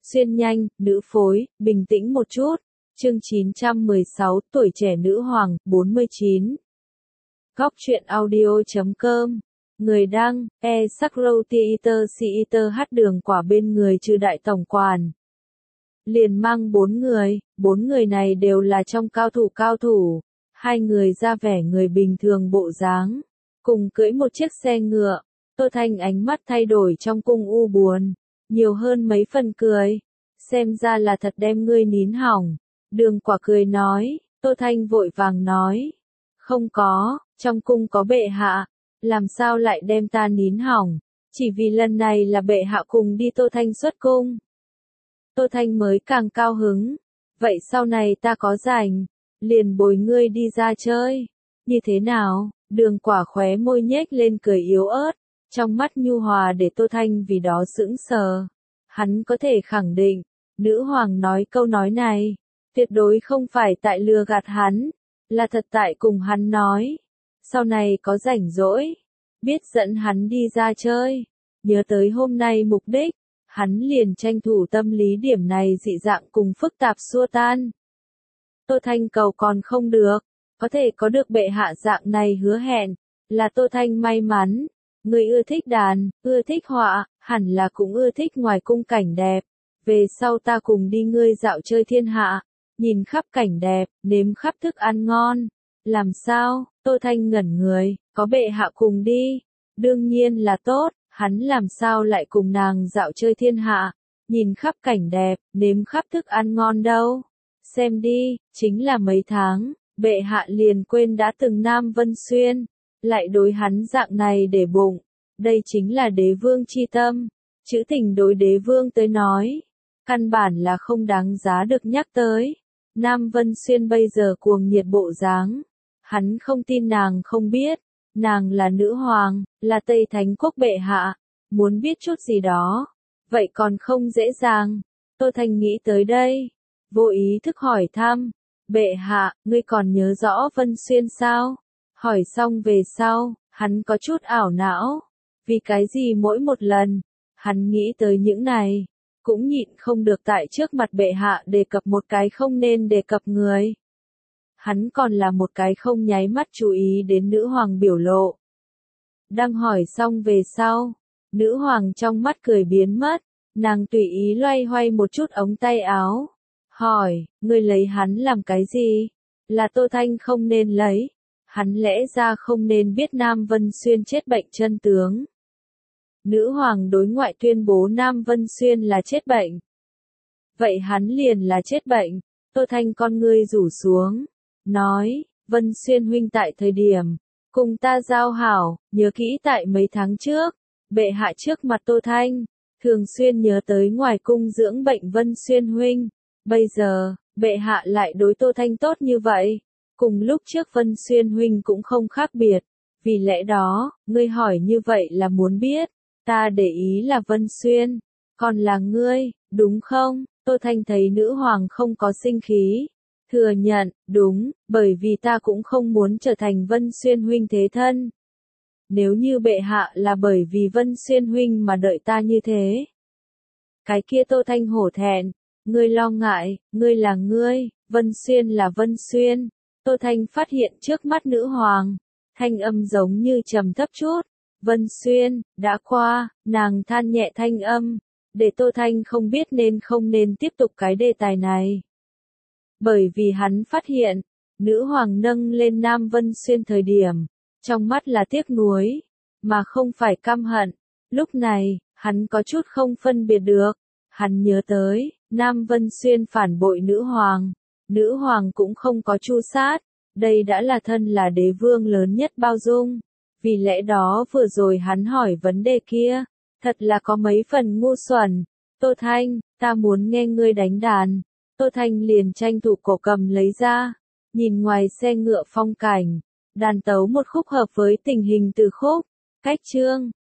Xuyên nhanh, nữ phối, bình tĩnh một chút. Chương 916, tuổi trẻ nữ hoàng, 49. Góc truyện audio.com. Người đăng, Sakrotiiter hát đường quả bên người trừ đại tổng quản. Liền mang 4 người này đều là trong cao thủ. 2 người ra vẻ người bình thường bộ dáng. Cùng cưỡi một chiếc xe ngựa. Tô Thanh ánh mắt thay đổi trong cung u buồn. Nhiều hơn mấy phần cười. Xem ra là thật đem ngươi nín hỏng. Đường quả cười nói, Tô Thanh vội vàng nói. Không có, trong cung có bệ hạ. Làm sao lại đem ta nín hỏng? Chỉ vì lần này là bệ hạ cùng đi Tô Thanh xuất cung. Tô Thanh mới càng cao hứng. Vậy sau này ta có rảnh, liền bồi ngươi đi ra chơi. Như thế nào? Đường quả khóe môi nhếch lên cười yếu ớt. Trong mắt nhu hòa để Tô Thanh vì đó sững sờ. Hắn có thể khẳng định, nữ hoàng nói câu nói này, tuyệt đối không phải tại lừa gạt hắn, là thật tại cùng hắn nói. Sau này có rảnh rỗi, biết dẫn hắn đi ra chơi, nhớ tới hôm nay mục đích, hắn liền tranh thủ tâm lý điểm này dị dạng cùng phức tạp xua tan. Tô Thanh cầu còn không được, có thể có được bệ hạ dạng này hứa hẹn, là Tô Thanh may mắn. Người ưa thích đàn, ưa thích họa, hẳn là cũng ưa thích ngoài cung cảnh đẹp. Về sau ta cùng đi ngươi dạo chơi thiên hạ, nhìn khắp cảnh đẹp, nếm khắp thức ăn ngon. Làm sao? Tô Thanh ngẩn người, có bệ hạ cùng đi. Đương nhiên là tốt, hắn làm sao lại cùng nàng dạo chơi thiên hạ, nhìn khắp cảnh đẹp, nếm khắp thức ăn ngon đâu. Xem đi, chính là mấy tháng, bệ hạ liền quên đã từng Nam Vân Xuyên. Lại đối hắn dạng này để bụng, đây chính là đế vương chi tâm, chữ tình đối đế vương tới nói, căn bản là không đáng giá được nhắc tới. Nam Vân Xuyên bây giờ cuồng nhiệt bộ dáng, hắn không tin nàng không biết, nàng là nữ hoàng, là Tây Thánh Quốc bệ hạ, muốn biết chút gì đó, vậy còn không dễ dàng. Tô Thanh nghĩ tới đây, vô ý thức hỏi thăm, bệ hạ, ngươi còn nhớ rõ Vân Xuyên sao? Hỏi xong về sau, hắn có chút ảo não. Vì cái gì mỗi một lần, hắn nghĩ tới những này, cũng nhịn không được tại trước mặt bệ hạ đề cập một cái không nên đề cập người. Hắn còn là một cái không nháy mắt chú ý đến nữ hoàng biểu lộ. Đang hỏi xong về sau, nữ hoàng trong mắt cười biến mất, nàng tùy ý loay hoay một chút ống tay áo. Hỏi, ngươi lấy hắn làm cái gì? Là Tô Thanh không nên lấy. Hắn lẽ ra không nên biết Nam Vân Xuyên chết bệnh chân tướng. Nữ hoàng đối ngoại tuyên bố Nam Vân Xuyên là chết bệnh. Vậy hắn liền là chết bệnh. Tô Thanh con ngươi rủ xuống, nói, Vân Xuyên huynh tại thời điểm, cùng ta giao hảo, nhớ kỹ tại mấy tháng trước, bệ hạ trước mặt Tô Thanh, thường xuyên nhớ tới ngoài cung dưỡng bệnh Vân Xuyên huynh. Bây giờ, bệ hạ lại đối Tô Thanh tốt như vậy. Cùng lúc trước Vân Xuyên huynh cũng không khác biệt, vì lẽ đó, ngươi hỏi như vậy là muốn biết, ta để ý là Vân Xuyên, còn là ngươi, đúng không? Tô Thanh thấy nữ hoàng không có sinh khí, thừa nhận, đúng, bởi vì ta cũng không muốn trở thành Vân Xuyên huynh thế thân. Nếu như bệ hạ là bởi vì Vân Xuyên huynh mà đợi ta như thế. Cái kia Tô Thanh hổ thẹn, ngươi lo ngại, ngươi là ngươi, Vân Xuyên là Vân Xuyên. Tô Thanh phát hiện trước mắt nữ hoàng, thanh âm giống như trầm thấp chút. Vân Xuyên, đã qua, nàng than nhẹ thanh âm, để Tô Thanh không biết nên không nên tiếp tục cái đề tài này. Bởi vì hắn phát hiện, nữ hoàng nâng lên Nam Vân Xuyên thời điểm, trong mắt là tiếc nuối, mà không phải căm hận. Lúc này, hắn có chút không phân biệt được, hắn nhớ tới, Nam Vân Xuyên phản bội nữ hoàng cũng không có tru sát, đây đã là thân là đế vương lớn nhất bao dung. Vì lẽ đó vừa rồi hắn hỏi vấn đề kia, thật là có mấy phần ngu xuẩn. Tô Thanh, ta muốn nghe ngươi đánh đàn. Tô Thanh liền tranh thủ cổ cầm lấy ra, nhìn ngoài xe ngựa phong cảnh, đàn tấu một khúc hợp với tình hình từ khúc, cách chương,